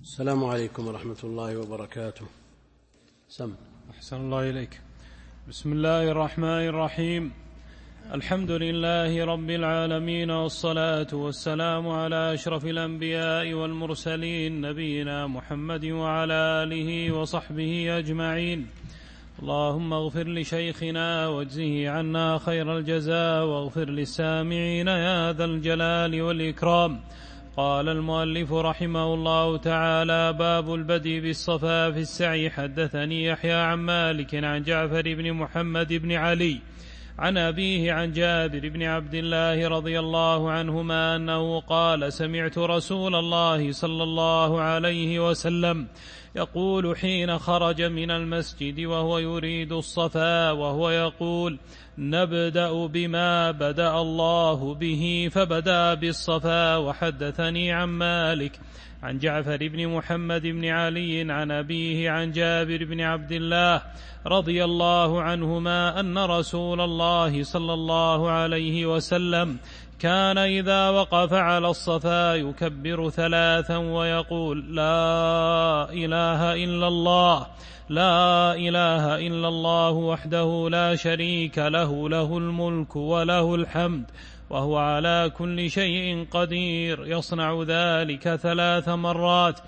السلام عليكم ورحمة الله وبركاته. أحسن الله إليك. بسم الله الرحمن الرحيم. الحمد لله رب العالمين، والصلاة والسلام على أشرف الأنبياء والمرسلين، نبينا محمد وعلى آله وصحبه أجمعين. اللهم اغفر لشيخنا واجزه عنا خير الجزاء، واغفر للسامعين يا ذا الجلال والإكرام. قال المؤلف رحمه الله تعالى: باب البدء بالصفا في السعي. حدثني يحيى عن مالك عن جعفر بن محمد بن علي عن أبيه عن جابر بن عبد الله رضي الله عنهما أنه قال: سمعت رسول الله صلى الله عليه وسلم يقول حين خرج من المسجد وهو يريد الصفا، وهو يقول: نبدأ بما بدأ الله به، فبدأ بالصفا. وحدثني عن مالك عن جعفر بن محمد بن علي عن أبيه عن جابر بن عبد الله رضي الله عنهما أن رسول الله صلى الله عليه وسلم كان إذا وقف على الصفا يكبر 3 ويقول: لا إله إلا الله، لا إله إلا الله وحده لا شريك له، له الملك وله الحمد وهو على كل شيء قدير. يصنع ذلك 3 مرات،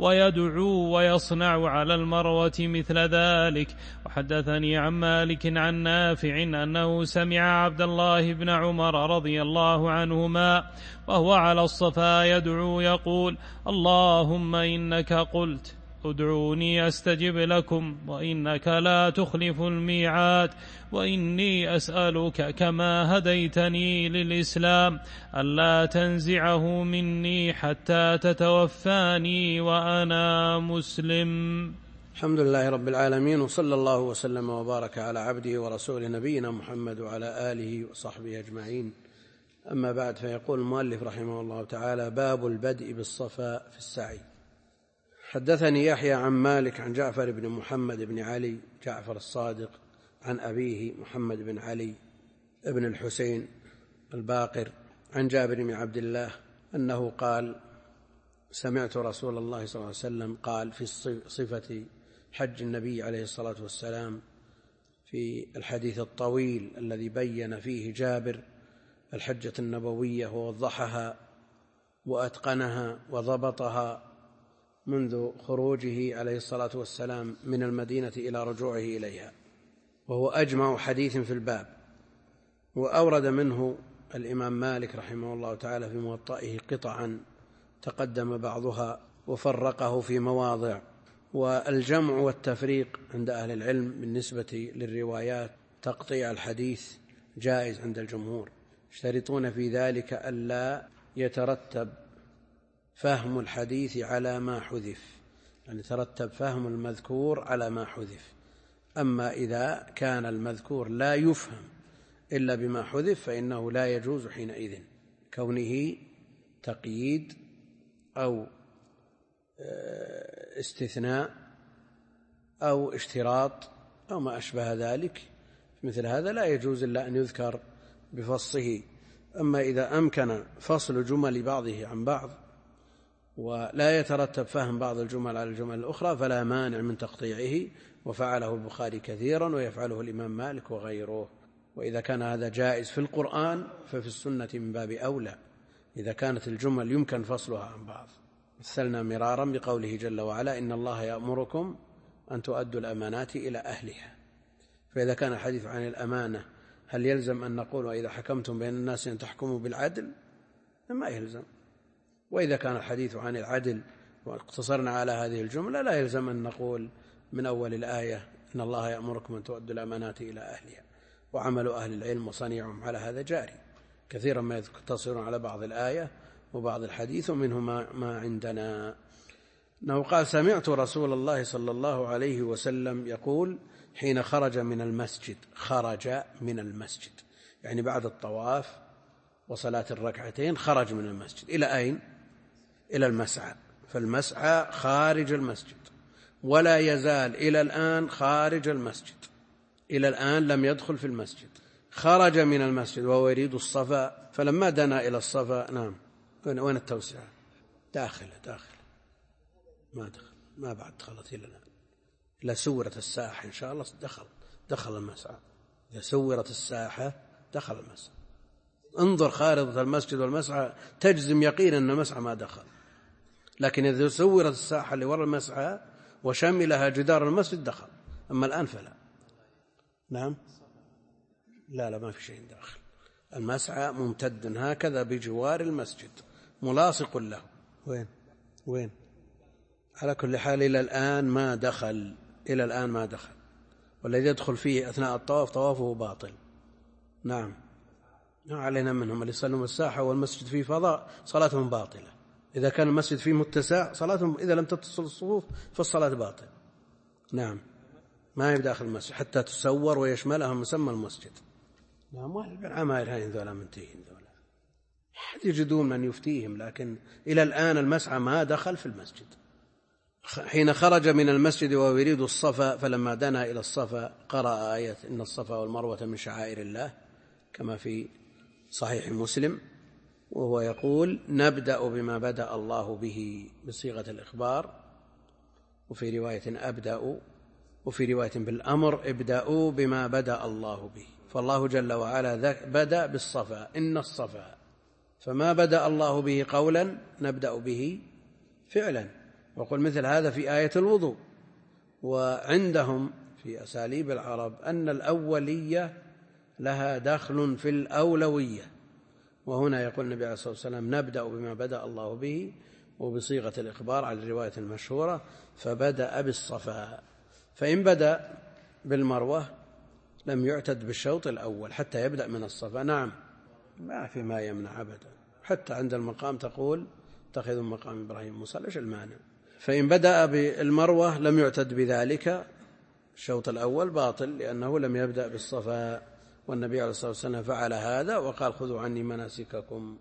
ويدعو ويصنع على المروة مثل ذلك. وحدثني عن مالك عن نافع أنه سمع عبد الله بن عمر رضي الله عنهما وهو على الصفا يدعو يقول: اللهم إنك قلت ادعوني أستجب لكم، وإنك لا تخلف الميعاد، وإني أسألك كما هديتني للإسلام ألا تنزعه مني حتى تتوفاني وأنا مسلم. الحمد لله رب العالمين، وصلى الله وسلم وبارك على عبده ورسوله نبينا محمد وعلى آله وصحبه أجمعين. أما بعد، فيقول المؤلف رحمه الله تعالى: باب البدء بالصفا في السعي. حدثني يحيى عن مالك عن جعفر بن محمد بن علي، جعفر الصادق، عن أبيه محمد بن علي ابن الحسين الباقر، عن جابر بن عبد الله أنه قال: سمعت رسول الله صلى الله عليه وسلم قال في صفة حج النبي عليه الصلاة والسلام في الحديث الطويل الذي بين فيه جابر الحجة النبوية ووضحها وأتقنها وضبطها منذ خروجه عليه الصلاة والسلام من المدينة إلى رجوعه إليها، وهو أجمع حديث في الباب. وأورد منه الإمام مالك رحمه الله تعالى في موطئه قطعا تقدم بعضها وفرقه في مواضع. والجمع والتفريق عند أهل العلم بالنسبة للروايات تقطيع الحديث جائز عند الجمهور، يشترطون في ذلك ألا يترتب فهم الحديث على ما حذف، يعني يترتب فهم المذكور على ما حذف. أما إذا كان المذكور لا يفهم إلا بما حذف فإنه لا يجوز حينئذ، كونه تقييد أو استثناء أو اشتراط أو ما أشبه ذلك. مثل هذا لا يجوز إلا أن يذكر بفصه. أما إذا أمكن فصل جمل بعضه عن بعض ولا يترتب فهم بعض الجمل على الجمل الأخرى فلا مانع من تقطيعه، وفعله البخاري كثيرا ويفعله الإمام مالك وغيره. وإذا كان هذا جائز في القرآن ففي السنة من باب أولى، إذا كانت الجمل يمكن فصلها عن بعض. مثلنا مرارا بقوله جل وعلا: إن الله يأمركم أن تؤدوا الأمانات إلى أهلها. فإذا كان الحديث عن الأمانة هل يلزم أن نقول: وإذا حكمتم بين الناس أن تحكموا بالعدل؟ ما يلزم. وإذا كان الحديث عن العدل واقتصرنا على هذه الجملة لا يلزم أن نقول من أول الآية: إن الله يأمركم أن تؤدوا الأمانات إلى أهلها. وعمل أهل العلم وصنيعهم على هذا جاري، كثيرا ما يقتصرون على بعض الآية وبعض الحديث، ومنه ما عندنا. أنه قال: سمعت رسول الله صلى الله عليه وسلم يقول حين خرج من المسجد. خرج من المسجد يعني بعد الطواف وصلاة الركعتين خرج من المسجد. إلى أين؟ إلى المسعى. فالمسعى خارج المسجد، ولا يزال إلى الآن خارج المسجد، إلى الآن لم يدخل في المسجد. خرج من المسجد وهو يريد الصفا، فلما دنا إلى الصفا، نعم، وين التوسعة؟ داخل ما دخل، ما بعد دخلت إلى الآن، إلا سورت الساحة إن شاء الله دخل المسعى. إذا سورت الساحة دخل المسعى. انظر خارطة المسجد والمسعى تجزم يقينا أن المسعى ما دخل، لكن إذا سورت الساحة اللي وراء المسعى وشملها جدار المسجد دخل. أما الآن فلا. نعم، لا ما في شيء داخل. المسعى ممتد هكذا بجوار المسجد ملاصق له. وين على كل حال إلى الآن ما دخل، والذي يدخل فيه أثناء الطواف طوافه باطل. نعم، علينا منهم اللي يصلون الساحة والمسجد فيه فضاء صلاتهم باطلة. إذا كان المسجد فيه متسع صلاتهم، إذا لم تتصل الصفوف فالصلاة باطلة. نعم، ما يبدأ داخل المسجد حتى تسور ويشملها مسمى المسجد. نعم، والعمائر هاي ذولا منتهين ذولا، يجدون من يفتيهم، لكن إلى الآن المسعى ما دخل في المسجد. حين خرج من المسجد وهو يريد الصفا، فلما دنا إلى الصفا قرأ آية إن الصفا والمروة من شعائر الله كما في صحيح مسلم، وهو يقول نبدأ بما بدأ الله به بصيغة الإخبار، وفي رواية أبدأ، وفي رواية بالأمر ابدأوا بما بدأ الله به. فالله جل وعلا بدأ بالصفا إن الصفا، فما بدأ الله به قولا نبدأ به فعلا. وقل مثل هذا في آية الوضوء. وعندهم في أساليب العرب أن الأولية لها دخل في الأولوية، وهنا يقول النبي عليه الصلاة والسلام نبدأ بما بدأ الله به، وبصيغة الإخبار على الرواية المشهورة فبدأ بالصفا. فإن بدأ بالمروة لم يعتد بالشوط الأول حتى يبدأ من الصفا. نعم، ما في ما يمنع أبدا، حتى عند المقام تقول اتخذوا مقام إبراهيم مصلى، ايش المانع؟ فإن بدأ بالمروة لم يعتد بذلك، الشوط الأول باطل لأنه لم يبدأ بالصفا، والنبي عليه الصلاة والسلام فعل هذا وقال خذوا عني مناسككم.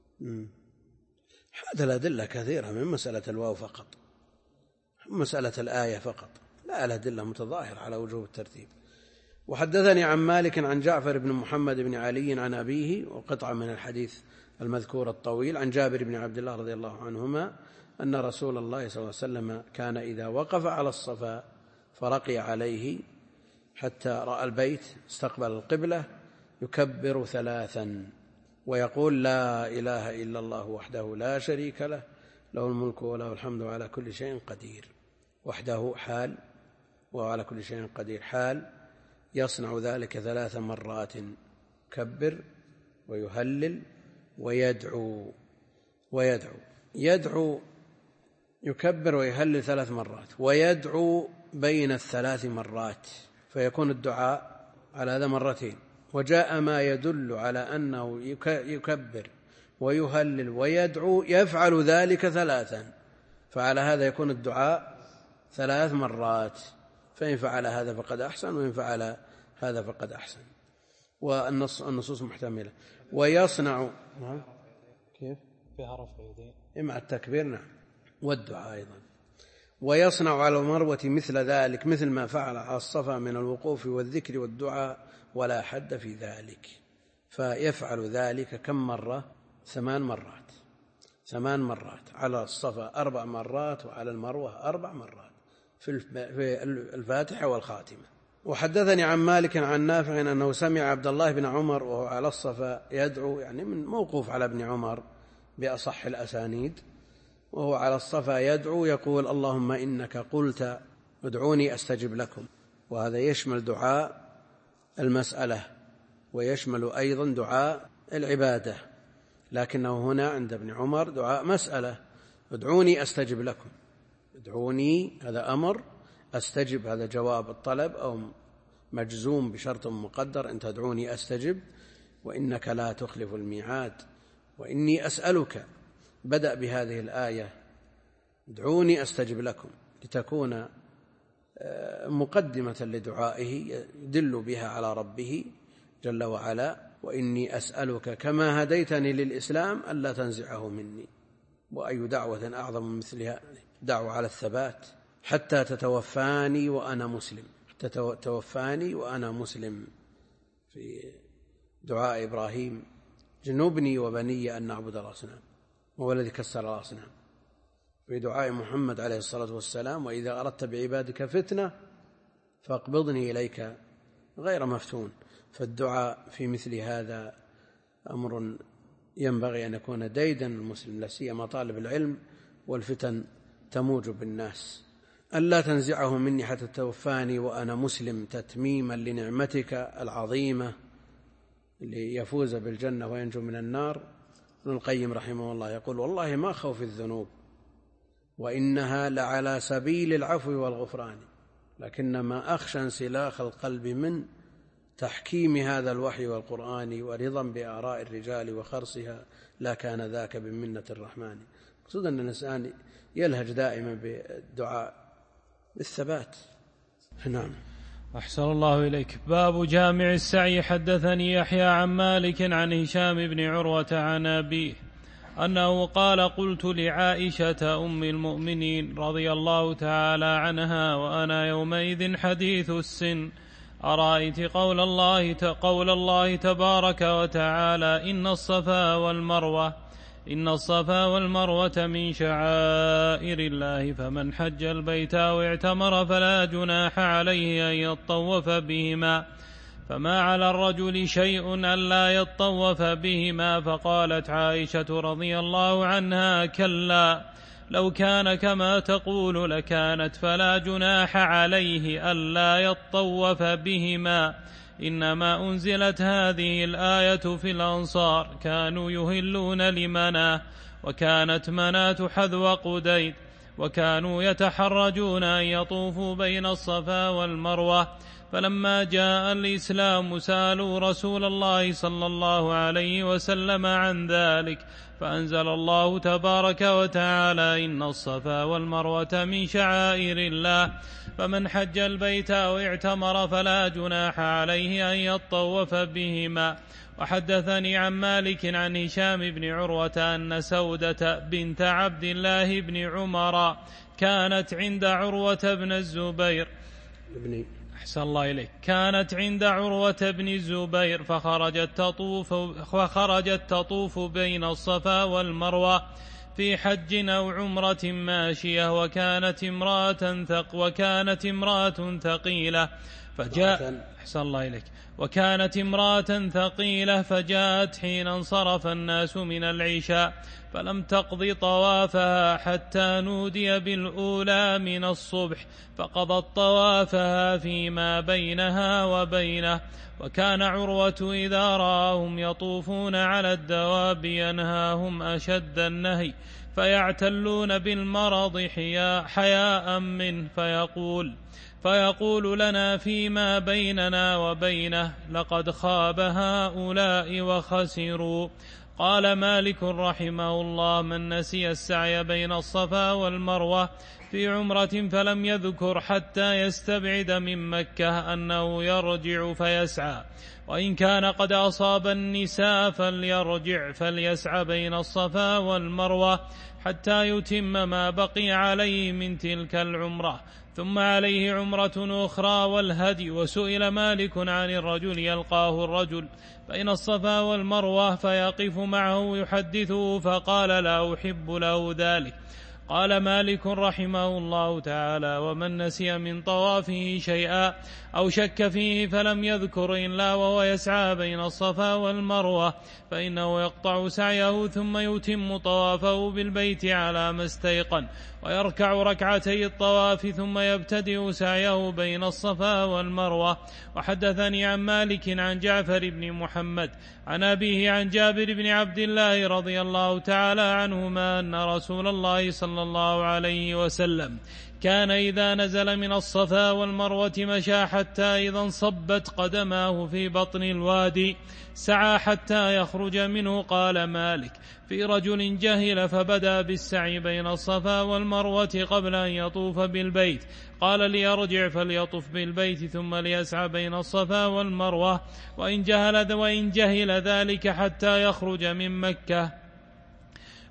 هذا الأدلة كثيرة، من مسألة الواو فقط، مسألة الآية فقط، لا الأدلة متظاهرة على وجوب الترتيب. وحدثني عن مالك عن جعفر بن محمد بن علي عن أبيه، وقطعة من الحديث المذكور الطويل، عن جابر بن عبد الله رضي الله عنهما أن رسول الله صلى الله عليه وسلم كان إذا وقف على الصفا فرقي عليه حتى رأى البيت استقبل القبلة يكبر 3 ويقول لا إله إلا الله وحده لا شريك له له الملك وله الحمد وعلى كل شيء قدير. وحده حال، وعلى كل شيء قدير حال، يصنع ذلك 3 مرات، يكبر ويهلل ويدعو يكبر ويهلل 3 مرات، ويدعو بين ال3 مرات، فيكون الدعاء على هذا 2 مرات. وجاء ما يدل على أنه يكبر ويهلل ويدعو يفعل ذلك 3، فعلى هذا يكون الدعاء 3 مرات، فإن فعل هذا فقد أحسن، وإن فعل هذا فقد أحسن. والنصوص محتملة. ويصنع كيف فيها رفع يدين مع التكبير، نعم، والدعاء أيضا. ويصنع على المروة مثل ذلك، مثل ما فعل على الصفا من الوقوف والذكر والدعاء، ولا حد في ذلك. فيفعل ذلك كم مرة؟ 8 مرات. 8 مرات على الصفا، 4 مرات، وعلى المروة 4 مرات في الفاتحة والخاتمة. وحدثني عن مالك عن نافع أنه سمع عبد الله بن عمر وهو على الصفا يدعو، يعني من موقوف على ابن عمر بأصح الأسانيد، وهو على الصفا يدعو يقول اللهم إنك قلت ادعوني أستجب لكم. وهذا يشمل دعاء المسألة ويشمل أيضا دعاء العبادة، لكنه هنا عند ابن عمر دعاء مسألة، ادعوني أستجب لكم. ادعوني هذا أمر، أستجب هذا جواب الطلب أو مجزوم بشرط مقدر، أن تدعوني أستجب، وإنك لا تخلف الميعاد، وإني أسألك. بدأ بهذه الآية ادعوني أستجب لكم لتكون مقدمة لدعائه يدل بها على ربه جل وعلا. وإني أسألك كما هديتني للإسلام ألا تنزعه مني. وأي دعوة أعظم من مثلها؟ دعوة على الثبات حتى تتوفاني وأنا مسلم، حتى توفاني وأنا مسلم. في دعاء إبراهيم جنبني وبني أن نعبد الأصنام، هو الذي كسر الأصنام. في دعاء محمد عليه الصلاة والسلام: وإذا أردت بعبادك فتنة فاقبضني إليك غير مفتون. فالدعاء في مثل هذا أمر ينبغي أن يكون ديدا المسلم، لا سيما طالب العلم والفتن تموج بالناس. ألا تنزعه مني حتى توفاني وأنا مسلم، تتميما لنعمتك العظيمة ليفوز بالجنة وينجو من النار. ابن القيم رحمه الله يقول: والله ما خوف الذنوب وإنها لعلى سبيل العفو والغفران، لكنما أخشى انسلاخ القلب من تحكيم هذا الوحي والقرآن ورضا بآراء الرجال وخرصها، لا كان ذاك بمنة الرحمن. مقصود أن الإنسان يلهج دائما بالدعاء بالثبات. نعم. أحسن الله إليك. باب جامع السعي. حدثني يحيى عن مالك عن هشام بن عروة عن أبيه أنه قال: قلت لعائشة أم المؤمنين رضي الله تعالى عنها وأنا يومئذ حديث السن: أرأيت قول الله تبارك وتعالى: إن الصفا والمروة من شعائر الله، فمن حج البيت أو اعتمر فلا جناح عليه أن يطوف بهما، فما على الرجل شيء ألا يطوف بهما. فقالت عائشة رضي الله عنها: كلا، لو كان كما تقول لكانت، فلا جناح عليه ألا يطوف بهما. إنما أنزلت هذه الآية في الأنصار، كانوا يهلون لمناه، وكانت مناة حذو قديد، وكانوا يتحرجون أن يطوفوا بين الصفا والمروة. فلما جاء الإسلام سألوا رسول الله صلى الله عليه وسلم عن ذلك، فأنزل الله تبارك وتعالى: إن الصفا والمروة من شعائر الله، فمن حج البيت أو اعتمر فلا جناح عليه أن يطوف بهما. وحدثني عن مالك عن هشام بن عروة أن سودة بنت عبد الله بن عمر كانت عند عروة بن الزبير أحسن الله إليك. كانت عند عروة بن الزبير فخرجت تطوف بين الصفا والمروة في حج أو عمرة ماشية، وكانت امرأة ثقيلة فجاءت حين انصرف الناس من العشاء، فلم تقض طوافها حتى نودي بالأولى من الصبح، فقضت طوافها فيما بينها وبينه. وكان عروة إذا رآهم يطوفون على الدواب ينهاهم أشد النهي، فيعتلون بالمرض حياء منه، فيقول لنا فيما بيننا وبينه: لقد خاب هؤلاء وخسروا. قال مالك رحمه الله: من نسي السعي بين الصفا والمروة في عمرة فلم يذكر حتى يستبعد من مكة أنه يرجع فيسعى، وإن كان قد أصاب النساء فليرجع فليسعى بين الصفا والمروة حتى يتم ما بقي عليه من تلك العمرة، ثم عليه عمرة أخرى والهدي. وسئل مالك عن الرجل يلقاه الرجل بين الصفا والمروة فيقف معه يحدثه، فقال: لا أحب له ذلك. قال مالك رحمه الله تعالى: ومن نسي من طوافه شيئا أو شك فيه فلم يذكر إلا وهو يسعى بين الصفا والمروة، فإنه يقطع سعيه ثم يتم طوافه بالبيت على ما استيقن، ويركع ركعتي الطواف ثم يبتدئ سعيه بين الصفا والمروة. وحدثني عن مالك عن جعفر بن محمد عن أبيه عن جابر بن عبد الله رضي الله تعالى عنهما أن رسول الله صلى الله عليه وسلم كان إذا نزل من الصفا والمروة مشى حتى إذا انصبت قدماه في بطن الوادي سعى حتى يخرج منه. قال مالك: في رجل جهل فبدأ بالسعي بين الصفا والمروة قبل أن يطوف بالبيت، قال: ليرجع فليطف بالبيت ثم ليسعى بين الصفا والمروة، وإن جهل ذلك حتى يخرج من مكة.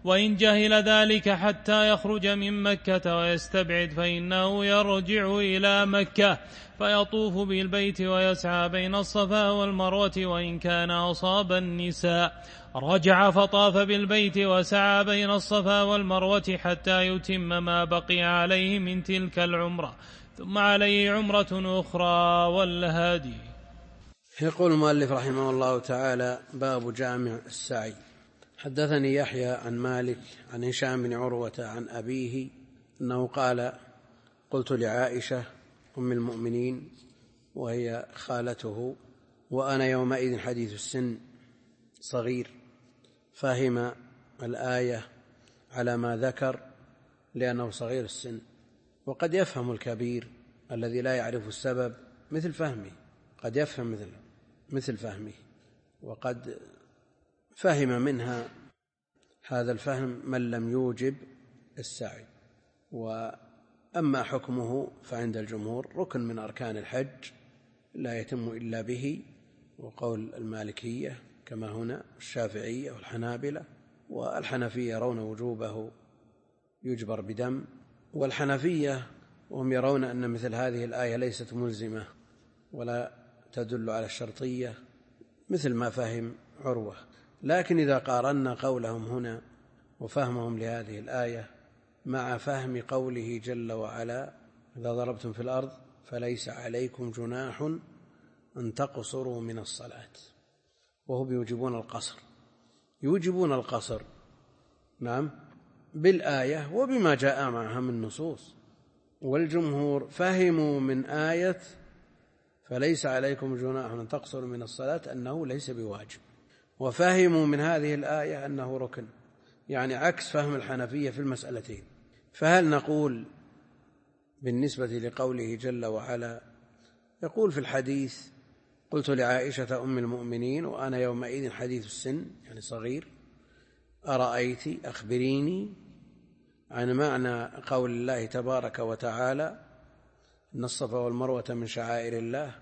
وإن جهل ذلك حتى يخرج من مكة ويستبعد فإنه يرجع إلى مكة فيطوف بالبيت ويسعى بين الصفا والمروة، وإن كان أصاب النساء رجع فطاف بالبيت وسعى بين الصفا والمروة حتى يتم ما بقي عليه من تلك العمرة، ثم عليه عمرة أخرى والهادي. يقول المؤلف رحمه الله تعالى: باب جامع السعي. حدثني يحيى عن مالك عن هشام بن عروة عن أبيه أنه قال: قلت لعائشة أم المؤمنين وهي خالته وأنا يومئذ حديث السن صغير، فهم الآية على ما ذكر لأنه صغير السن، وقد يفهم الكبير الذي لا يعرف السبب مثل فهمه، قد يفهم مثل فهمه، وقد فهم منها هذا الفهم من لم يوجب السعي. وأما حكمه فعند الجمهور ركن من أركان الحج لا يتم إلا به، وقول المالكية كما هنا الشافعية والحنابلة، والحنفية يرون وجوبه يجبر بدم، والحنفية وهم يرون أن مثل هذه الآية ليست ملزمة ولا تدل على الشرطية مثل ما فهم عروة. لكن إذا قارنا قولهم هنا وفهمهم لهذه الآية مع فهم قوله جل وعلا: إذا ضربتم في الأرض فليس عليكم جناح أن تقصروا من الصلاة، وهم يوجبون القصر نعم بالآية وبما جاء معها من نصوص، والجمهور فهموا من آية فليس عليكم جناح أن تقصروا من الصلاة أنه ليس بواجب، وفهموا من هذه الآية أنه ركن، يعني عكس فهم الحنفية في المسألتين. فهل نقول بالنسبة لقوله جل وعلا يقول في الحديث: قلت لعائشة أم المؤمنين وأنا يومئذ حديث السن يعني صغير، أرأيت أخبريني عن معنى قول الله تبارك وتعالى: إن الصفا والمروة من شعائر الله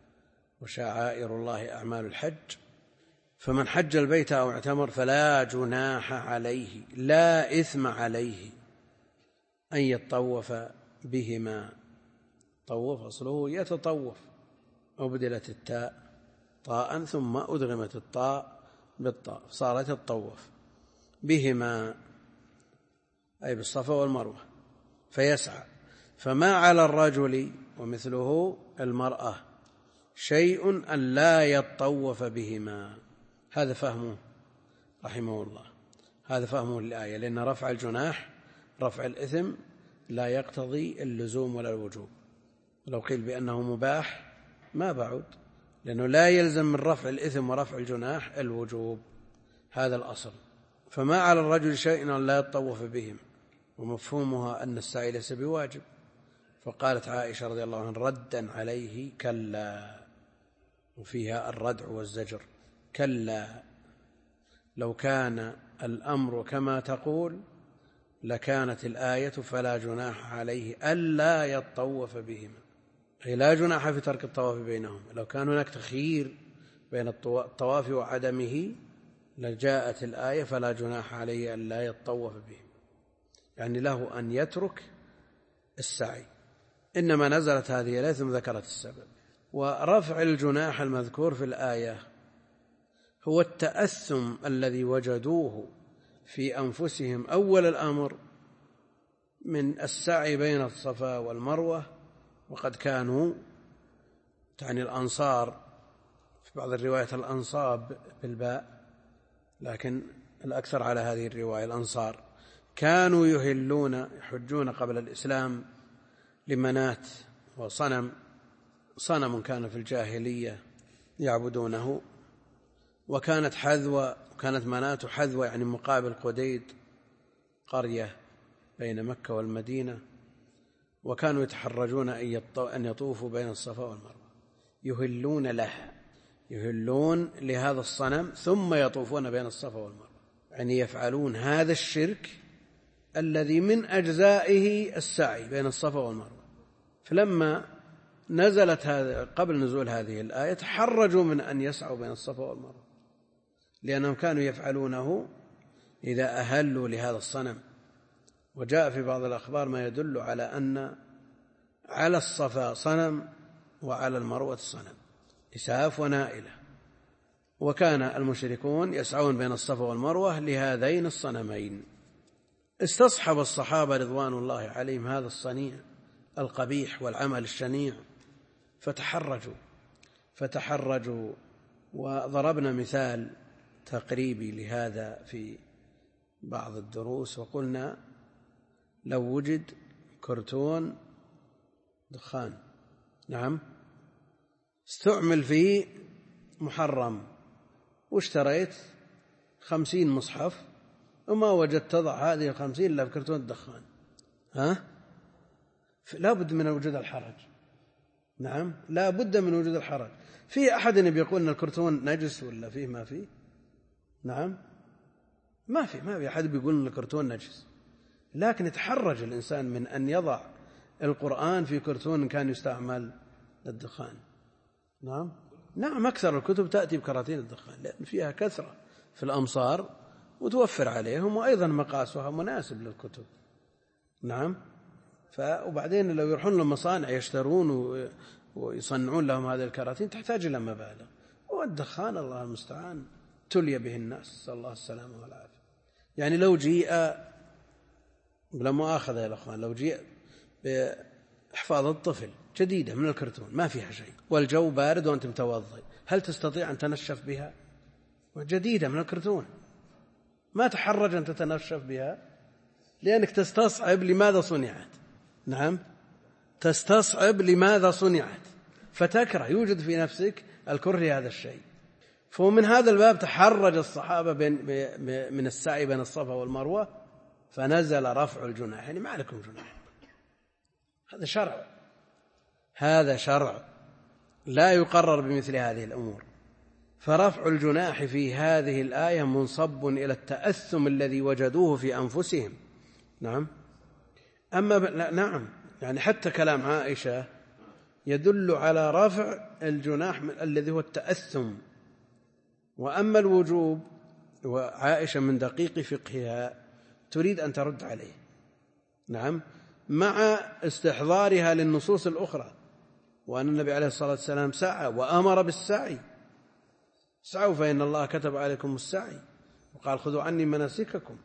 وشعائر الله أعمال الحج، فمن حج البيت أو اعتمر فلا جناح عليه لا إثم عليه أن يطوف بهما. طوف أصله يتطوف، أبدلت التاء طاء ثم أدغمت الطاء بالطاء صارت الطوف بهما أي بالصفا والمروة فيسعى. فما على الرجل ومثله المرأة شيء أن لا يطوف بهما. هذا فهمه رحمه الله، هذا فهمه للآية، لأن رفع الجناح رفع الإثم لا يقتضي اللزوم ولا الوجوب. لو قيل بأنه مباح ما بعد، لأنه لا يلزم من رفع الإثم ورفع الجناح الوجوب، هذا الأصل. فما على الرجل شيء أن لا يطوف بهم، ومفهومها أن السعي ليس بواجب. فقالت عائشة رضي الله عنها ردا عليه: كلا، وفيها الردع والزجر، كلا لو كان الأمر كما تقول لكانت الآية فلا جناح عليه ألا يطوف بهما، أي لا جناح في ترك الطواف بينهم. لو كان هناك تخيير بين الطواف وعدمه لجاءت الآية فلا جناح عليه ألا يطوف بهم، يعني له أن يترك السعي. إنما نزلت هذه الآية ثم ذكرت السبب. ورفع الجناح المذكور في الآية هو التأثم الذي وجدوه في أنفسهم أول الأمر من السعي بين الصفا والمروة، وقد كانوا تعني الأنصار، في بعض الروايات الأنصاب بالباء لكن الأكثر على هذه الرواية الأنصار، كانوا يحجون قبل الإسلام لمنات، وصنم كان في الجاهلية يعبدونه، وكانت منات حذوة يعني مقابل قديد، قرية بين مكة والمدينة، وكانوا يتحرجون أن يطوفوا بين الصفا والمروة، يهلون لهذا الصنم ثم يطوفون بين الصفا والمروة، يعني يفعلون هذا الشرك الذي من أجزائه السعي بين الصفا والمروة. فلما نزلت قبل نزول هذه الآية تحرجوا من أن يسعوا بين الصفا والمروة، لأنهم كانوا يفعلونه إذا أهلوا لهذا الصنم. وجاء في بعض الأخبار ما يدل على أن على الصفا صنم وعلى المروة صنم، إساف ونائلة، وكان المشركون يسعون بين الصفا والمروة لهذين الصنمين. استصحب الصحابة رضوان الله عليهم هذا الصنيع القبيح والعمل الشنيع فتحرجوا. وضربنا مثال تقريبي لهذا في بعض الدروس، وقلنا لو وجد كرتون دخان استعمل فيه محرم، واشتريت 50 مصحف وما وجدت تضع هذه 50 إلا في كرتون الدخان، لا بد من وجود الحرج. لا بد من وجود الحرج. في أحد بيقول أن الكرتون نجس ولا فيه ما فيه؟ ما في أحد بيقول أن الكرتون نجس، لكن يتحرج الإنسان من أن يضع القرآن في كرتون كان يستعمل للدخان. نعم أكثر الكتب تأتي بكراتين الدخان لأن فيها كثرة في الأمصار وتوفر عليهم، وأيضا مقاسها مناسب للكتب. وبعدين لو يروحون للمصانع يشترون ويصنعون لهم هذه الكراتين تحتاج إلى مبالغ، والدخان الله المستعان تلي به الناس، صلى الله السلامة والعافية. يعني لو جيء بلا مؤاخذة يا الأخوان، لو جيء بإحفاظ الطفل جديدة من الكرتون ما فيها شيء والجو بارد وأنت متوضئ، هل تستطيع أن تنشف بها؟ جديدة من الكرتون ما تحرج أن تتنشف بها لأنك تستصعب لماذا صنعت. تستصعب لماذا صنعت فتكره، يوجد في نفسك الكره لهذا الشيء. فمن هذا الباب تحرج الصحابة من السعي بين الصفا والمروة، فنزل رفع الجناح. يعني ما لكم جناح، هذا شرع لا يقرر بمثل هذه الأمور. فرفع الجناح في هذه الآية منصب إلى التأثم الذي وجدوه في أنفسهم. يعني حتى كلام عائشة يدل على رفع الجناح الذي هو التأثم. وأما الوجوب وعائشة من دقيق فقهها تريد أن ترد عليه، مع استحضارها للنصوص الأخرى، وأن النبي عليه الصلاة والسلام سعى وأمر بالسعي، سعوا فإن الله كتب عليكم السعي، وقال خذوا عني مناسككم.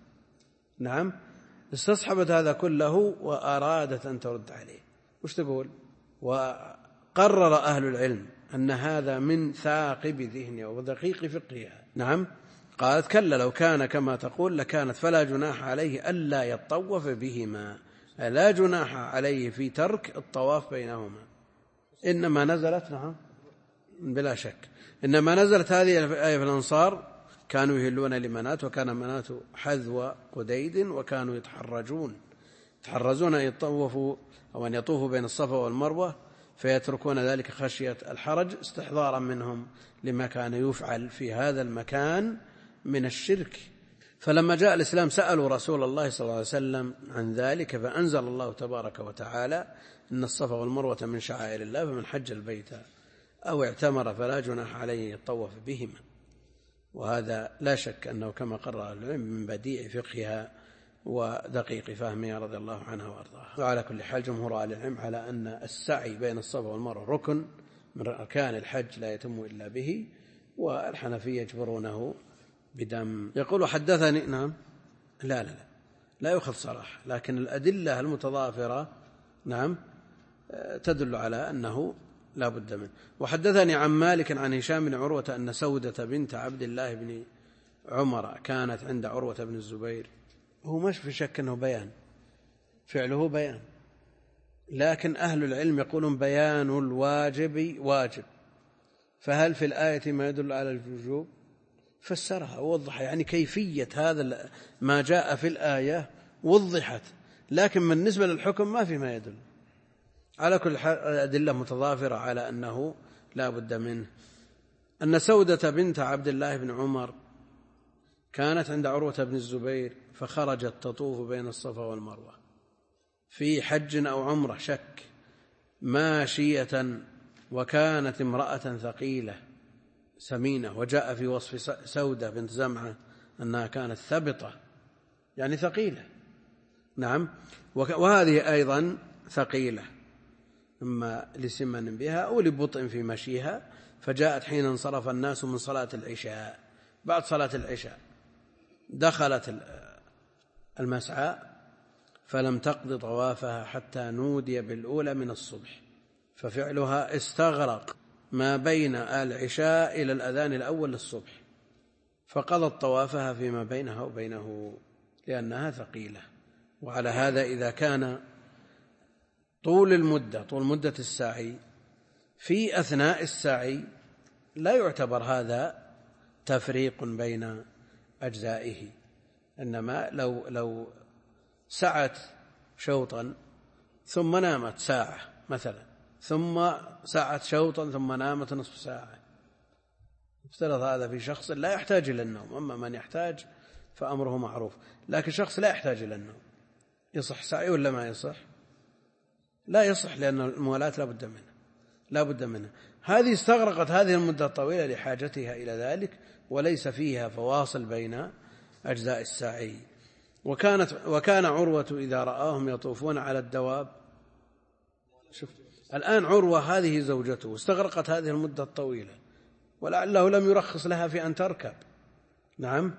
استصحبت هذا كله وأرادت أن ترد عليه. وش تقول؟ وقرر أهل العلم أن هذا من ثاقب ذهنها ودقيق فقهها. قالت كلا لو كان كما تقول لكانت فلا جناح عليه ألا يطوف بهما، لا جناح عليه في ترك الطواف بينهما. إنما نزلت بلا شك إنما نزلت هذه الآية في الأنصار كانوا يهلون لمنات، وكان منات حذو قديد، وكانوا يتحرزون أن يطوفوا أو أن يطوفوا بين الصفا والمروة، فيتركون ذلك خشية الحرج استحضارا منهم لما كان يفعل في هذا المكان من الشرك. فلما جاء الإسلام سألوا رسول الله صلى الله عليه وسلم عن ذلك، فأنزل الله تبارك وتعالى إن الصفا والمروة من شعائر الله، فمن حج البيت أو اعتمر فلا جناح عليه يطوف بهما. وهذا لا شك أنه كما قرر العلم من بديع فقهها ودقيق فهمها رضي الله عنها وأرضاها. وعلى كل حال جمهور أهل العلم على أن السعي بين الصفا والمروة ركن من أركان الحج لا يتم إلا به، والحنفية يجبرونه بدم. يقول حدثني لا يؤخذ صراحة، لكن الأدلة المتضافرة تدل على أنه لا بد منه. وحدثني عن مالك عن هشام بن عروة أن سودة بنت عبد الله بن عمر كانت عند عروة بن الزبير. هو مش في شك أنه بيان، فعله بيان، لكن أهل العلم يقولون بيان الواجب واجب، فهل في الآية ما يدل على الوجوب؟ فسرها ووضح، يعني كيفية هذا ما جاء في الآية وضحت، لكن بالنسبة للحكم ما في ما يدل. على كل حال الأدلة متضافرة على أنه لا بد منه. أن سودة بنت عبد الله بن عمر كانت عند عروة بن الزبير، فخرجت تطوف بين الصفا والمروة في حج أو عمرة شك ماشية، وكانت امرأة ثقيلة سمينة. وجاء في وصف سودة بنت زمعة أنها كانت ثبطة يعني ثقيلة. نعم. وهذه أيضا ثقيلة، إما لسمن بها أو لبطء في مشيها، فجاءت حين انصرف الناس من صلاة العشاء. بعد صلاة العشاء دخلت المسعى فلم تقض طوافها حتى نودي بالأولى من الصبح، ففعلها استغرق ما بين العشاء إلى الأذان الأول للصبح، فقضت طوافها فيما بينها وبينه لأنها ثقيلة. وعلى هذا إذا كان طول مدة السعي في أثناء السعي لا يعتبر هذا تفريق بين أجزائه، إنما لو سعت شوطا ثم نامت ساعة مثلا، ثم سعت شوطا ثم نامت نصف ساعة، افترض هذا في شخص لا يحتاج إلى النوم. أما من يحتاج فأمره معروف، لكن شخص لا يحتاج إلى النوم يصح سعي ولا ما يصح؟ لا يصح، لأن الموالاة لا بد منها. هذه استغرقت هذه المدة الطويلة لحاجتها إلى ذلك، وليس فيها فواصل بين أجزاء السعي. وكان عروة إذا رآهم يطوفون على الدواب. شوف الآن عروة هذه زوجته استغرقت هذه المدة الطويلة، ولعله لم يرخص لها في أن تركب. نعم،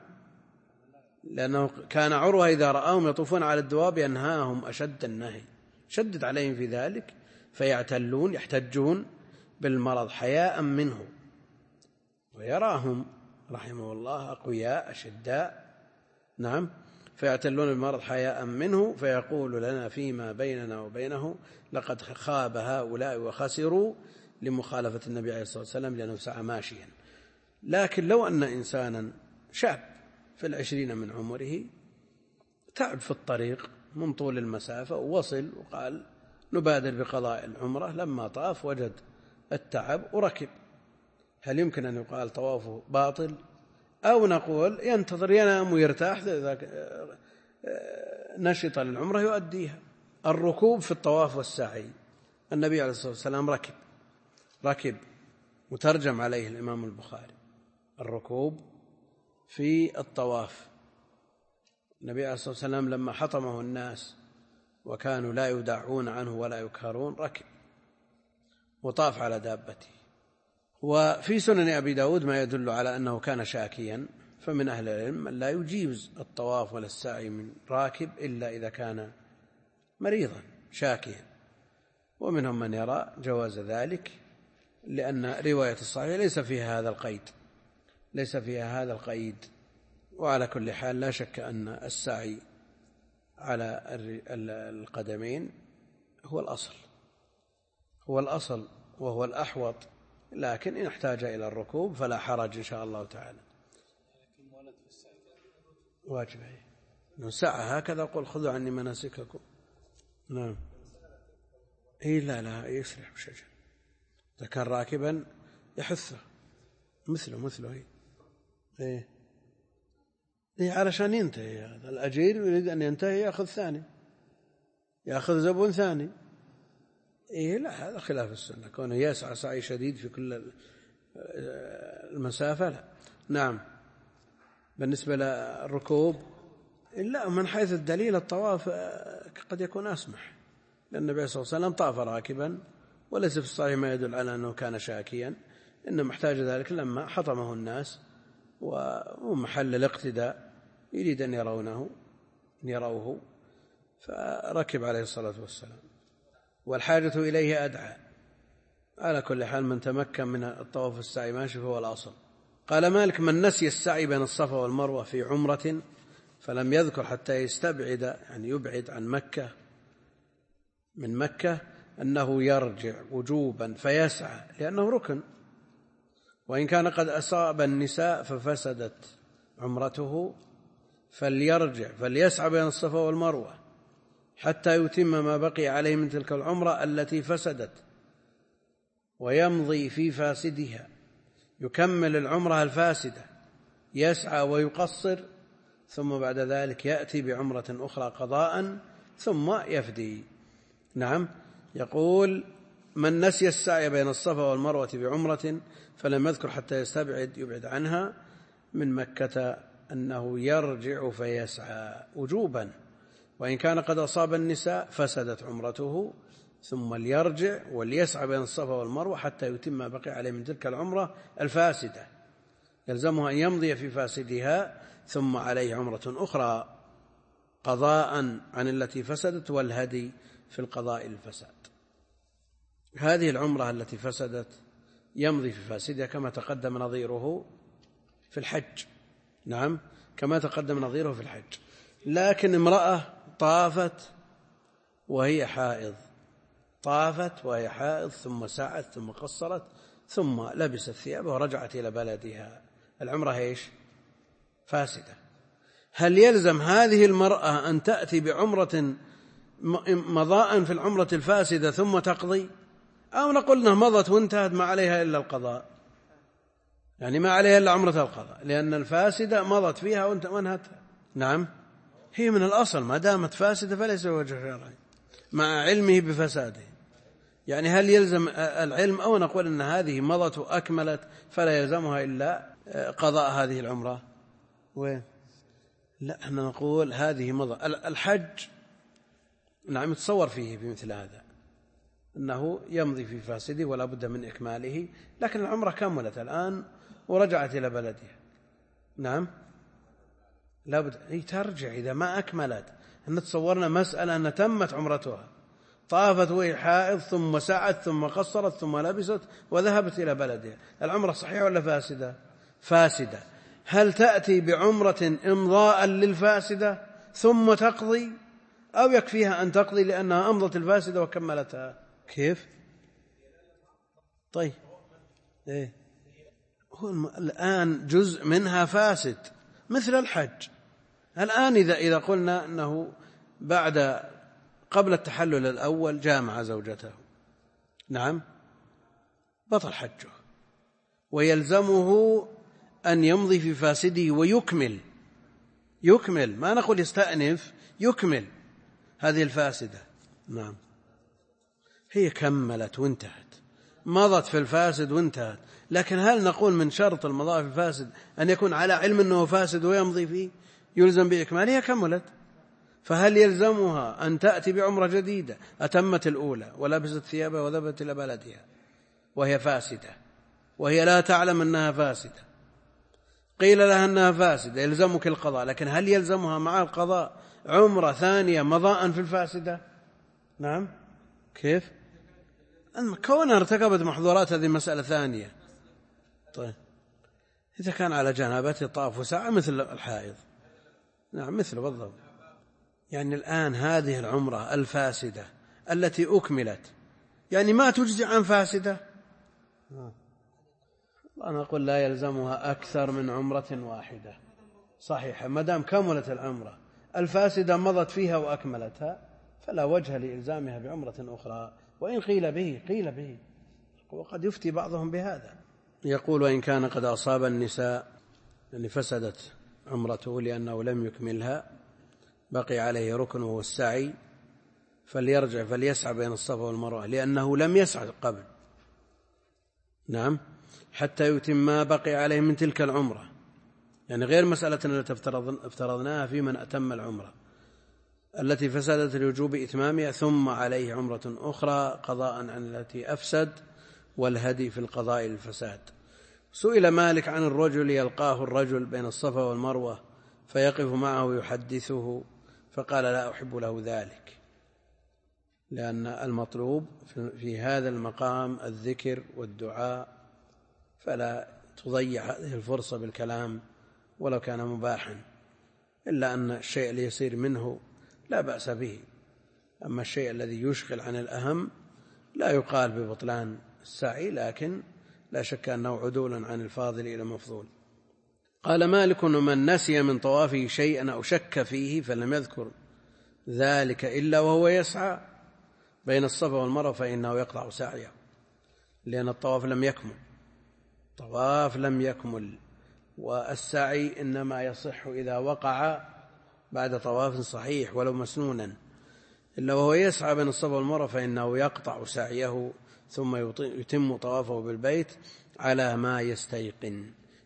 لأنه كان عروة إذا رآهم يطوفون على الدواب ينهاهم أشد النهي، شدد عليهم في ذلك، فيعتلون يحتجون بالمرض حياء منه، ويراهم رحمه الله أقوياء أشداء. نعم، فيعتلون بالمرض حياء منه، فيقول لنا فيما بيننا وبينه لقد خاب هؤلاء وخسروا لمخالفة النبي عليه الصلاة والسلام لأنه سعى ماشيا. لكن لو أن إنسانا شاب في 20 من عمره تعب في الطريق من طول المسافة ووصل وقال نبادر بقضاء العمرة، لما طاف وجد التعب وركب، هل يمكن أن يقال طوافه باطل؟ أو نقول ينتظر ينام ويرتاح، إذا نشط للعمرة يؤديها. الركوب في الطواف والسعي، النبي عليه الصلاة والسلام ركب وترجم عليه الإمام البخاري الركوب في الطواف. النبي عليه الصلاة والسلام لما حطمه الناس وكانوا لا يدعون عنه ولا يكهرون ركب وطاف على دابته. وفي سنن أبي داود ما يدل على أنه كان شاكيا، فمن أهل العلم من لا يجيز الطواف ولا السعي من راكب إلا إذا كان مريضا شاكيا، ومنهم من يرى جواز ذلك، لأن رواية الصحيح ليس فيها هذا القيد. وعلى كل حال لا شك أن السعي على القدمين هو الأصل وهو الأحوط، لكن إن احتاج إلى الركوب فلا حرج إن شاء الله تعالى. واجب سعى هكذا، قل خذوا عني مناسككم. نعم، لا يسرح بشجر، إذا كان راكبا يحثه مثله علشان ينتهي. هذا الأجير يريد أن ينتهي يأخذ ثاني، يأخذ زبون ثاني. لا، هذا خلاف السنة، كونه يسعى سعي شديد في كل المسافة لا. نعم، بالنسبة للركوب لا، من حيث الدليل الطواف قد يكون أسمح، لأن النبي صلى الله عليه وسلم طاف راكبا، وليس في الصحيح ما يدل على أنه كان شاكيا، إنما احتاج ذلك لما حطمه الناس ومحل الاقتداء يريد أن يروه فركب عليه الصلاة والسلام، والحاجة إليه أدعى. على كل حال من تمكن من الطواف والسعي ماشي فهو الأصل. قال مالك: من نسي السعي بين الصفا والمروة في عمرة فلم يذكر حتى يستبعد، يعني يبعد عن مكة، من مكة، أنه يرجع وجوبا فيسعى لأنه ركن، وإن كان قد أصاب النساء ففسدت عمرته فليرجع فليسعى بين الصفا والمروة حتى يتم ما بقي عليه من تلك العمرة التي فسدت، ويمضي في فاسدها، يكمل العمرة الفاسدة، يسعى ويقصر، ثم بعد ذلك يأتي بعمرة أخرى قضاء ثم يفدي. نعم، يقول: من نسي السعي بين الصفا والمروة بعمرة فلم يذكر حتى يبعد عنها من مكة أنه يرجع فيسعى وجوبا، وإن كان قد أصاب النساء فسدت عمرته، ثم ليرجع وليسعى بين الصفا والمروة حتى يتم ما بقي عليه من تلك العمرة الفاسدة، يلزمها أن يمضي في فاسدها ثم عليه عمرة أخرى قضاء عن التي فسدت، والهدي في القضاء الفساد. هذه العمرة التي فسدت يمضي في فاسدها كما تقدم نظيره في الحج. نعم، كما تقدم نظيره في الحج. لكن امرأة طافت وهي حائض، طافت وهي حائض ثم سعت ثم قصرت ثم لبست ثيابها ورجعت إلى بلدها، العمرة ايش؟ فاسدة. هل يلزم هذه المرأة أن تأتي بعمرة مضاء في العمرة الفاسدة ثم تقضي، أو نقول أنها مضت وانتهت ما عليها إلا القضاء؟ يعني ما عليها إلا عمرة القضاء، لأن الفاسدة مضت فيها وانهت. نعم، هي من الأصل ما دامت فاسدة فليس وجه شرعي مع علمه بفساده. يعني هل يلزم العلم، أو نقول أن هذه مضت وأكملت فلا يلزمها إلا قضاء هذه العمرة؟ وين؟ لا، احنا نقول هذه مضى. الحج نعم يتصور فيه بمثل هذا أنه يمضي في فاسده ولا بد من إكماله، لكن العمرة كملت الآن ورجعت إلى بلدها. نعم، لا بد هي ترجع إذا ما أكملت. أن تصورنا مسألة أن تمت عمرتها، طافت وهي حائض ثم سعت ثم قصرت ثم لبست وذهبت إلى بلدها، العمرة صحيحة ولا فاسدة؟ فاسدة. هل تأتي بعمرة إمضاء للفاسدة ثم تقضي، أو يكفيها أن تقضي لأنها أمضت الفاسدة وكملتها؟ كيف؟ طيب إيه؟ هو الآن جزء منها فاسد مثل الحج. الآن إذا قلنا أنه قبل التحلل الأول جامع زوجته، نعم، بطل حجه ويلزمه أن يمضي في فاسده ويكمل، ما نقول يستأنف، يكمل هذه الفاسدة. نعم، هي كملت وانتهت، مضت في الفاسد وانتهت، لكن هل نقول من شرط المضاء في الفاسد أن يكون على علم أنه فاسد ويمضي فيه؟ يلزم بإكمالها، كملت. فهل يلزمها أن تأتي بعمرة جديدة أتمت الأولى ولبست ثيابها وذهبت إلى بلدها وهي فاسدة، وهي لا تعلم أنها فاسدة، قيل لها أنها فاسدة يلزمك القضاء، لكن هل يلزمها مع القضاء عمرة ثانية مضاء في الفاسدة؟ نعم، كيف؟ كونها ارتكبت محظورات هذه مسألة ثانية. طيب إذا كان على جنابته طاف وسعى مثل الحائض، نعم مثل بالضبط. يعني الآن هذه العمرة الفاسدة التي أكملت يعني ما تجزي عن فاسدة، أنا أقول لا يلزمها أكثر من عمرة واحدة صحيحة، ما دام كملت العمرة الفاسدة مضت فيها وأكملتها فلا وجه لإلزامها بعمرة أخرى. وإن قيل به وقد يفتي بعضهم بهذا. يقول وإن كان قد أصاب النساء، يعني فسدت عمرته لأنه لم يكملها، بقي عليه ركن وهو السعي، فليرجع فليسعى بين الصفا والمروة لأنه لم يسعى قبل، نعم، حتى يتم ما بقي عليه من تلك العمرة، يعني غير مسألة التي افترضناها في من أتم العمرة التي فسدت لوجوب إتمامها، ثم عليه عمرة أخرى قضاء عن التي أفسد، والهدي في القضاء الفساد. سئل مالك عن الرجل يلقاه الرجل بين الصفا والمروة فيقف معه يحدثه، فقال لا أحب له ذلك، لأن المطلوب في هذا المقام الذكر والدعاء، فلا تضيع هذه الفرصة بالكلام ولو كان مباحا، إلا أن الشيء اليسير منه لا بأس به، أما الشيء الذي يشغل عن الأهم لا يقال ببطلان السعي، لكن لا شك أنه عدول عن الفاضل إلى المفضول. قال مالك من نسي من طوافه شيئا أو شك فيه فلم يذكر ذلك إلا وهو يسعى بين الصفا والمروة فإنه يقطع سعيه، لأن الطواف لم يكمل، والسعي إنما يصح إذا وقع بعد طواف صحيح ولو مسنونا، إلا وهو يسعى بين الصفا والمروة فإنه يقطع سعيه ثم يتم طوافه بالبيت على ما يستيقن،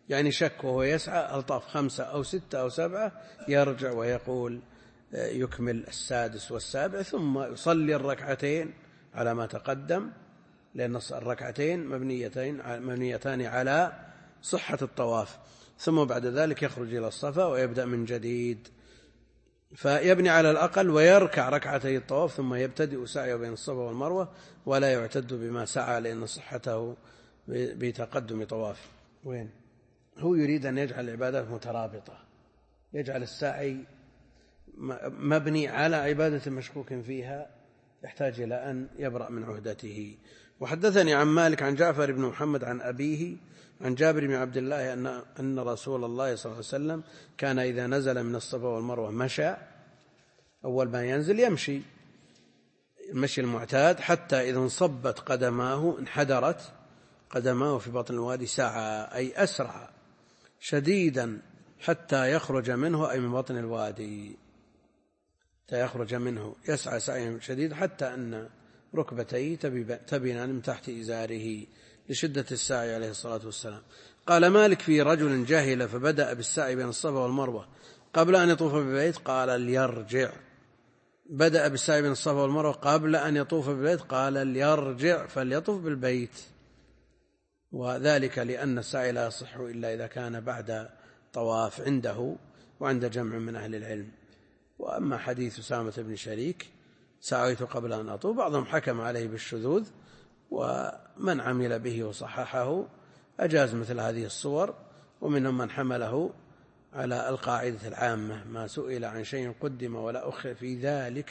يعني شك وهو يسعى هل طاف 5 أو 6 أو 7 يرجع ويقول يكمل السادس والسابع، ثم يصلي الركعتين على ما تقدم، لأن الركعتين مبنيتان على صحة الطواف، ثم بعد ذلك يخرج إلى الصفا ويبدأ من جديد، فيبني على الأقل ويركع ركعتي الطواف ثم يبتدئ سعيه بين الصفا والمروة، ولا يعتد بما سعى لأن صحته بتقدم طواف. وين هو يريد أن يجعل العبادات مترابطة، يجعل السعي مبني على عبادة مشكوك فيها، يحتاج إلى أن يبرأ من عهدته. وحدثني عن مالك عن جعفر بن محمد عن أبيه عن جابر بن عبد الله أن رسول الله صلى الله عليه وسلم كان إذا نزل من الصفا والمروة مشى، أول ما ينزل يمشي المشي المعتاد، حتى إذا انصبت قدماه انحدرت قدماه في بطن الوادي سعى، أي أسرع شديدا حتى يخرج منه، أي من بطن الوادي يخرج منه، يسعى سعيا شديد حتى أن ركبتيه تبينان من تحت إزاره لشدة السعي عليه الصلاة والسلام. قال مالك في رجل جاهل فبدأ بالسعي بين الصفا والمروة قبل أن يطوف بالبيت، قال ليرجع. بدأ بالسعي بين الصفا والمروة قبل أن يطوف بالبيت، قال ليرجع فليطوف بالبيت، وذلك لأن السعي لا يصح إلا إذا كان بعد طواف عنده وعند جمع من أهل العلم. وأما حديث أسامة بن شريك سعيت قبل أن أطوف، بعضهم حكم عليه بالشذوذ، ومن عمل به وصححه أجاز مثل هذه الصور، ومنهم من حمله على القاعدة العامة ما سئل عن شيء قدم ولا أخر في ذلك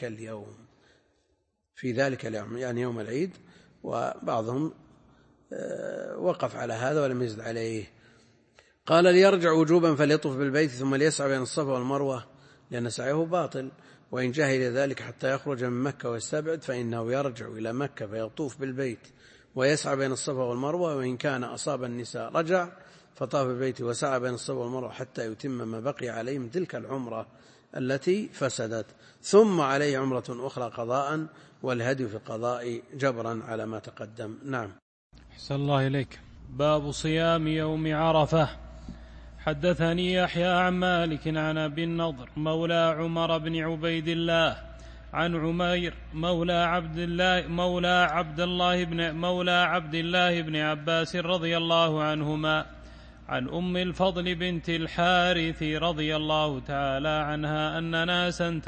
اليوم يعني يوم العيد، وبعضهم وقف على هذا ولم يزد عليه. قال ليرجع وجوبا فليطوف بالبيت ثم ليسعى بين الصفا والمروة لأن سعيه باطل، وإن جاهل ذلك حتى يخرج من مكة ويستبعد فإنه يرجع إلى مكة فيطوف بالبيت ويسعى بين الصفا والمروة، وإن كان أصاب النساء رجع فطاف بالبيت وسعى بين الصفا والمروة حتى يتم ما بقي عليه من تلك العمرة التي فسدت، ثم عليه عمرة أخرى قضاء، والهدي في القضاء جبرا على ما تقدم. نعم. أحسن الله إليك. باب صيام يوم عرفة. حدثني يحيى عن مالك عن أبي النضر مولى عمر بن عبيد الله عن عمير مولى عبد الله بن عباس رضي الله عنهما عن أم الفضل بنت الحارث رضي الله تعالى عنها أن ناسا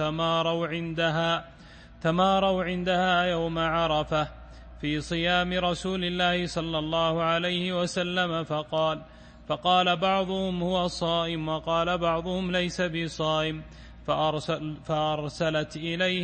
تماروا عندها يوم عرفة في صيام رسول الله صلى الله عليه وسلم، فقال بعضهم هو صائم، وقال بعضهم ليس بصائم، فأرسلت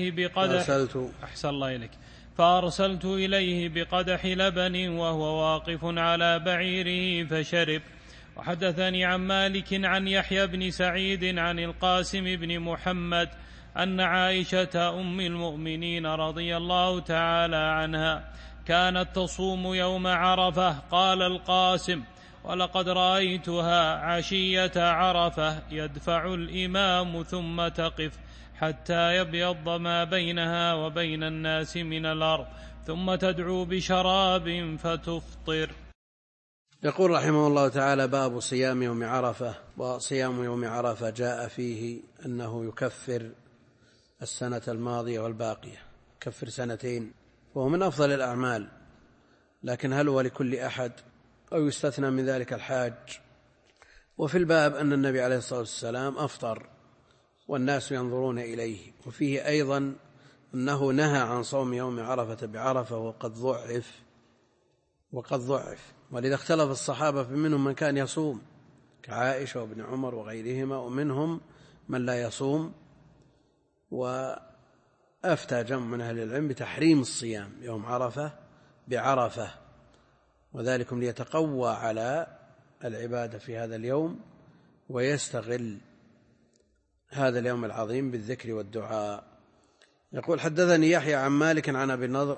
إليه بقدح لبن وهو واقف على بعيره فشرب. وحدثني عن مالك عن يحيى بن سعيد عن القاسم بن محمد أن عائشة أم المؤمنين رضي الله تعالى عنها كانت تصوم يوم عرفة. قال القاسم: ولقد رأيتها عشية عرفة يدفع الإمام ثم تقف حتى يبيض ما بينها وبين الناس من الأرض، ثم تدعو بشراب فتفطر. يقول رحمه الله تعالى: باب صيام يوم عرفة. وصيام يوم عرفة جاء فيه أنه يكفر السنة الماضية والباقية، يكفر سنتين، وهو من أفضل الأعمال، لكن هل هو لكل أحد أو يستثنى من ذلك الحاج؟ وفي الباب أن النبي عليه الصلاة والسلام أفطر والناس ينظرون إليه، وفيه أيضا أنه نهى عن صوم يوم عرفة بعرفة وقد ضعف، ولذا اختلف الصحابة، فمنهم من كان يصوم كعائشة وابن عمر وغيرهما، ومنهم من لا يصوم، وأفتى جمع من أهل العلم بتحريم الصيام يوم عرفة بعرفة، وذلكم ليتقوى على العبادة في هذا اليوم ويستغل هذا اليوم العظيم بالذكر والدعاء. يقول: حدثني يحيى عن مالك عن أبي النضر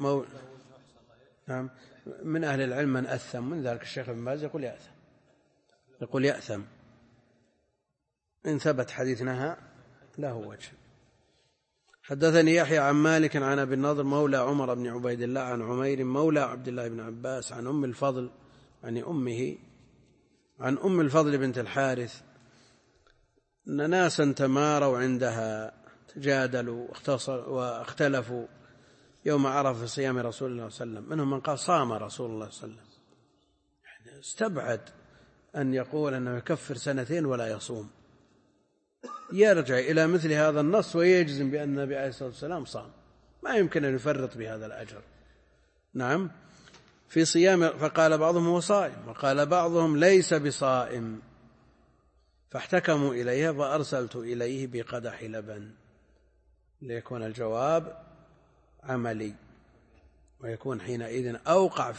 نعم، من أهل العلم من أثم، من ذلك الشيخ ابن باز يقول يأثم إن ثبت حديثنا له وجه. حدثني يحيى عن مالك عن أبي النضر مولى عمر بن عبيد الله عن عمير مولى عبد الله بن عباس عن أم الفضل عن أمه عن أم الفضل بنت الحارث أن ناسا تماروا عندها تجادلوا واختلفوا يوم عرفة في صيام رسول الله صلى الله عليه وسلم. منهم من قال صام رسول الله صلى الله عليه وسلم، يعني استبعد أن يقول أنه يكفر 2 ولا يصوم، يرجع إلى مثل هذا النص ويجزم بأن النبي عليه الصلاة والسلام صام، ما يمكن أن يفرط بهذا الأجر. نعم، في صيام. فقال بعضهم هو صائم، وقال بعضهم ليس بصائم، فاحتكموا إليها فأرسلت إليه بقدح لبن، ليكون الجواب عملي ويكون حينئذ أوقع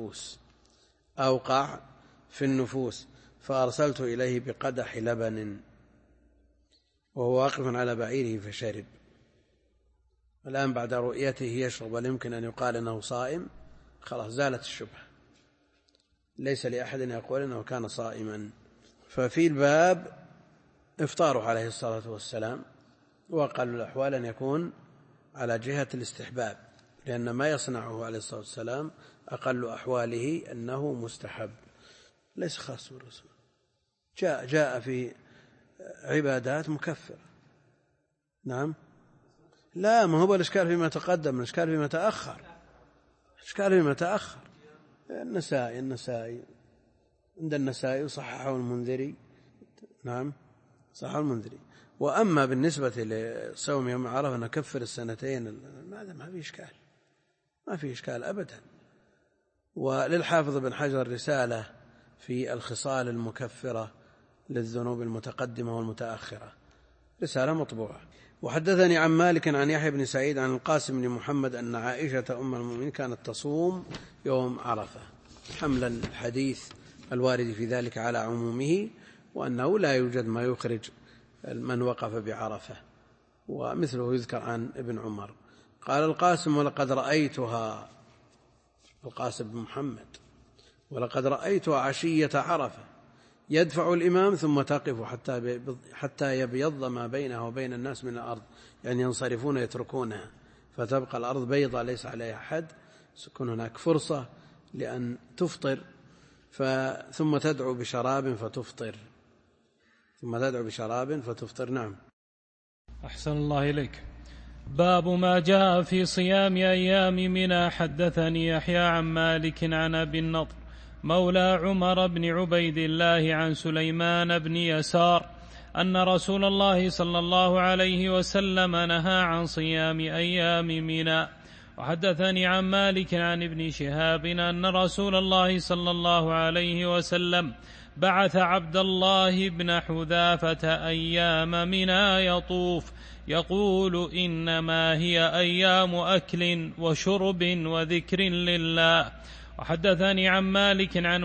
في النفوس. فأرسلت إليه بقدح لبن وهو واقف على بعيره فشرب. الآن بعد رؤيته يشرب، ولا يمكن أن يقال أنه صائم، خلاص زالت الشبهة، ليس لأحد يقول أنه كان صائما. ففي الباب إفطاره عليه الصلاة والسلام، وأقل الأحوال أن يكون على جهة الاستحباب، لأن ما يصنعه عليه الصلاة والسلام أقل أحواله أنه مستحب، ليس خاص بالرسول. جاء في عبادات مكفرة. نعم، لا، ما هو الإشكال فيما تقدم، الإشكال فيما تأخر. النسائي عند النسائي صححه المنذري. نعم، صححه المنذري. وأما بالنسبة لصوم يوم عرفة نكفر 2 هذا ما في إشكال أبدا. وللحافظ بن حجر رسالة في الخصال المكفرة للذنوب المتقدمة والمتأخرة، رسالة مطبوعة. وحدثني عن مالك عن يحيى بن سعيد عن القاسم بن محمد أن عائشة أم المؤمنين كانت تصوم يوم عرفة، حملا الحديث الوارد في ذلك على عمومه، وأنه لا يوجد ما يخرج من وقف بعرفة، ومثله يذكر عن ابن عمر. قال القاسم ولقد رأيتها، القاسم بن محمد، ولقد رأيتها عشية عرفة يدفع الإمام ثم تقف حتى يبيض ما بينها وبين الناس من الأرض، يعني ينصرفون يتركونها، فتبقى الأرض بيضاء ليس عليها أحد، تكون هناك فرصة لأن تفطر، ثم تدعو بشراب فتفطر. نعم. أحسن الله إليك. باب ما جاء في صيام أيام منى. حدثني يحيى عن مالك عن أبي النضر مولى عمر بن عبيد الله عن سليمان بن يسار أن رسول الله صلى الله عليه وسلم نهى عن صيام أيام منى. وحدثني عن مالك عن ابن شهاب أن رسول الله صلى الله عليه وسلم بعث عبد الله بن حذافة أيام منى يطوف يقول إنما هي أيام أكل وشرب وذكر لله. وحدثني عن مالك عن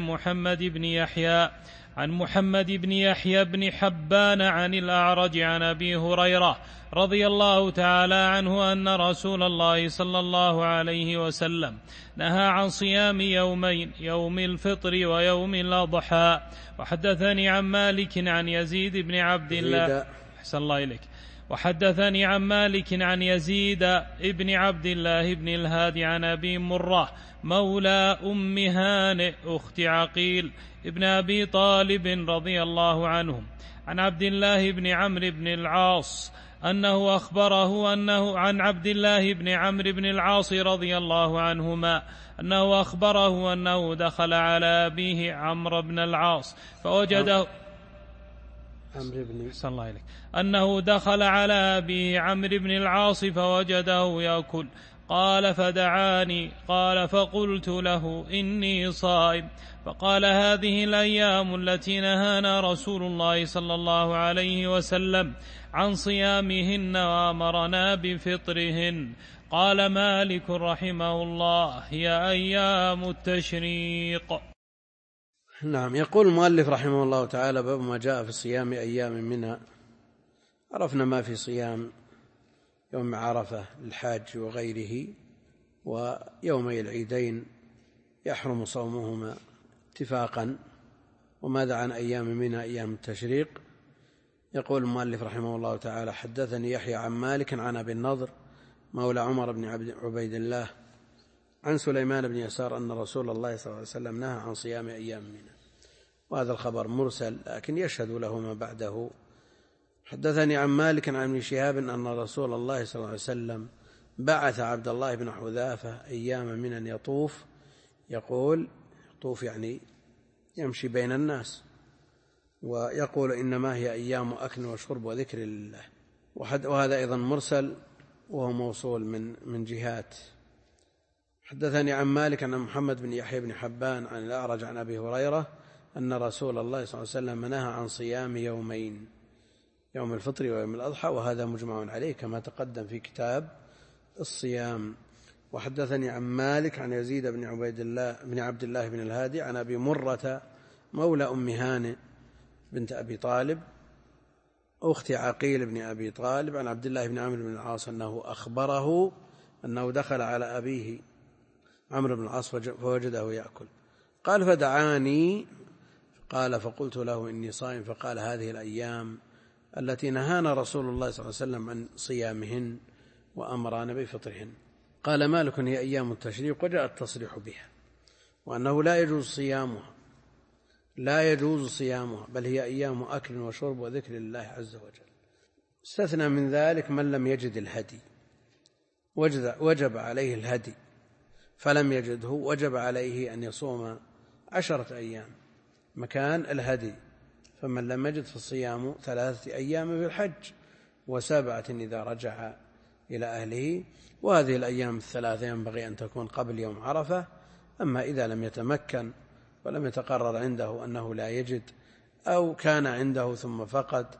محمد بن يحيى بن حبان عن الأعرج عن أبي هريرة رضي الله تعالى عنه أن رسول الله صلى الله عليه وسلم نهى عن صيام يومين، يوم الفطر ويوم الأضحى. وحدثني عن مالك عن يزيد بن عبد الله أحسن الله إليك. وحدثني عن مالك عن يزيد بن عبد الله بن الهادي عن أبي مرة مولى أم هانئ أخت عقيل ابن أبي طالب رضي الله عنهم عن عبد الله بن عمرو بن العاص أنه أخبره عن عبد الله بن عمرو بن العاص رضي الله عنهما أنه أخبره أنه دخل على أبيه عمرو بن العاص فوجده أنه دخل على أبيه عمرو بن العاص فوجده يأكل، قال فدعاني، قال فقلت له إني صائم، فقال هذه الأيام التي نهانا رسول الله صلى الله عليه وسلم عن صيامهن وأمرنا بفطرهن. قال مالك رحمه الله هي أيام التشريق. نعم. يقول المؤلف رحمه الله تعالى باب ما جاء في صيام أيام منها. عرفنا ما في صيام يوم عرفة للحاج وغيره، ويومي العيدين يحرم صومهما اتفاقا. وماذا عن أيام منها أيام التشريق؟ يقول المؤلف رحمه الله تعالى حدثني يحيى عن مالك عن أبي النضر مولى عمر بن عبيد الله عن سليمان بن يسار أن رسول الله صلى الله عليه وسلم نهى عن صيام أيام منها. وهذا الخبر مرسل لكن يشهد له ما بعده. حدثني عن مالك عن ابن شهاب أن رسول الله صلى الله عليه وسلم بعث عبد الله بن حذافة أيام من أن يطوف، يقول يطوف يعني يمشي بين الناس، ويقول إنما هي أيام أكل وشرب وذكر الله. وهذا أيضا مرسل وهو موصول من جهات. حدثني عن مالك أن محمد بن يحيى بن حبان عن الأعرج عن أبي هريرة أن رسول الله صلى الله عليه وسلم نهى عن صيام يومين، يوم الفطر ويوم الأضحى، وهذا مجمع عليه كما تقدم في كتاب الصيام. وحدثني عن مالك عن يزيد بن عبد الله بن الهادي عن أبي مرة مولى أم هانئ بنت أبي طالب أخت عقيل بن أبي طالب عن عبد الله بن عمرو بن العاص أنه أخبره أنه دخل على أبيه عمرو بن العاص فوجده يأكل، قال فدعاني قال فقلت له إني صائم، فقال هذه الأيام التي نهانا رسول الله صلى الله عليه وسلم عن صيامهن وأمرنا بفطرهن. قال مالك هي أيام التشريق، وجاء التصريح بها، وأنه لا يجوز صيامها بل هي أيام أكل وشرب وذكر الله عز وجل. استثنى من ذلك من لم يجد الهدي، وجب عليه الهدي، فلم يجده وجب عليه أن يصوم 10 أيام مكان الهدي، فمن لم يجد فالصيام 3 أيام في الحج و7 إذا رجع إلى أهله. وهذه الأيام 3 ينبغي أن تكون قبل يوم عرفة. أما إذا لم يتمكن ولم يتقرر عنده أنه لا يجد، أو كان عنده ثم فقد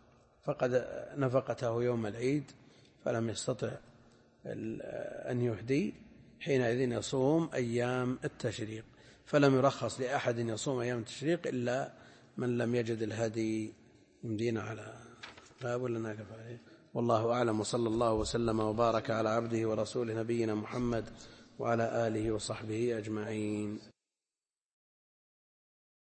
نفقته يوم العيد فلم يستطع أن يهدي، حينئذ يصوم أيام التشريق. فلم يرخص لأحد يصوم أيام التشريق إلا من لم يجد الهدي. يمدينا على باب لنا كفاية، والله أعلم، وصلى الله وسلم وبارك على عبده ورسوله نبينا محمد وعلى آله وصحبه أجمعين.